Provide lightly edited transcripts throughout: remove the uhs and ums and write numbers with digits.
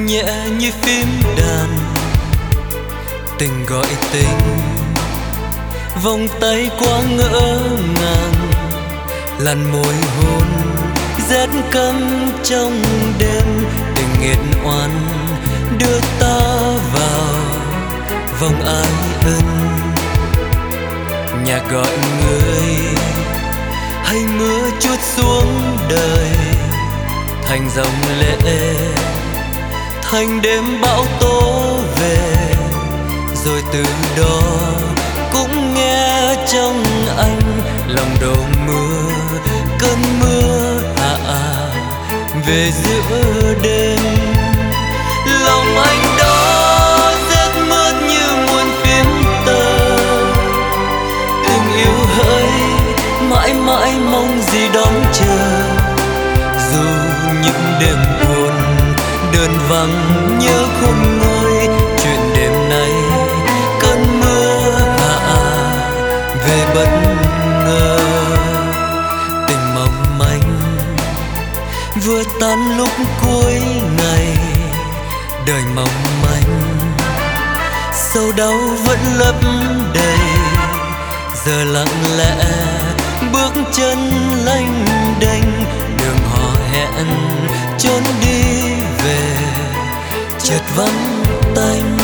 nhẹ như phím đàn, tình gọi tình, vòng tay quá ngỡ ngàng, làn môi hôn rét căm trong đêm, tình nghiệt oan đưa ta vào vòng ái ân. Nhạc gọi người hay mưa trút xuống đời, thành dòng lệ, thành đêm bão tố về, rồi từ đó cũng nghe trong anh lòng đầu mưa, cơn mưa hạ về giữa đêm. Lòng anh đó rét mướt như muôn phím tơ, tình yêu hỡi mãi mãi mong gì đón chờ. Dù những đêm buồn đơn vắng nhớ khôn nguôi, chuyện đêm nay cơn mưa hạ về bất ngờ. Tình mong manh vừa tan lúc cuối ngày, đời mong manh sầu đau vẫn lấp đầy. Giờ lặng lẽ bước chân lênh đênh, đường hò hẹn trốn đi về chợt vắng tanh.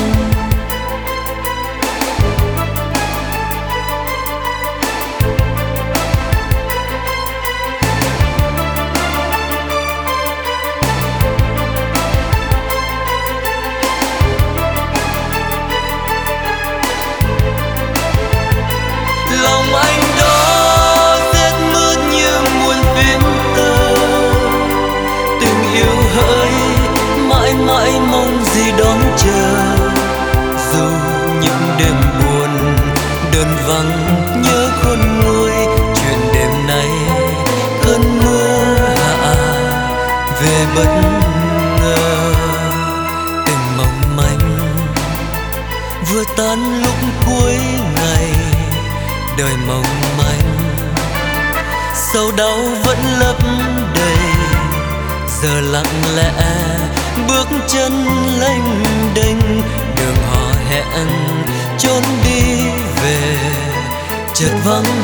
Lòng anh đó rét mướt như muôn phím tơ, tình yêu hỡi mãi mãi mong gì đón chờ. Dù những đêm buồn đơn vắng nhớ khôn nguôi, chuyện đêm nay cơn mưa hạ về bất ngờ. Tình mong manh vừa tan lúc cuối ngày, đời mong manh sầu đau vẫn lấp đầy. Giờ lặng lẽ bước chân lênh đênh, đường hò hẹn trốn đi về chợt vắng